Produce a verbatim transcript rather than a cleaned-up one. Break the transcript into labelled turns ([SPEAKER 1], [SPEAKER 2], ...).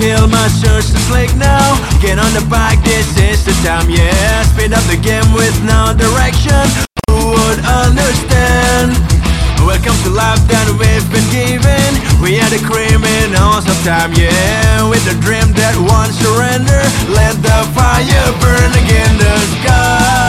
[SPEAKER 1] kill my church to slick now. Get on the bike, this is the time, yeah. Speed up the game with no direction. Who would understand? Welcome to life that we've been given. We are the criminals of time, yeah. With a dream that won't surrender. Let the fire burn again the sky.